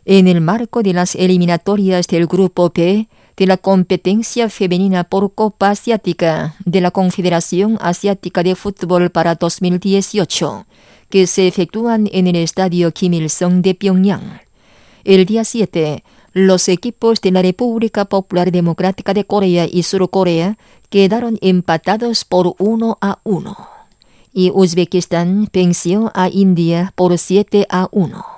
En el marco de las eliminatorias del Grupo B de la competencia femenina por Copa Asiática de la Confederación Asiática de Fútbol para 2018, que se efectúan en el Estadio Kim Il-sung de Pyongyang. El día 7, los equipos de la República Popular Democrática de Corea y Sur Corea quedaron empatados por 1-1, y Uzbekistán venció a India por 7-1.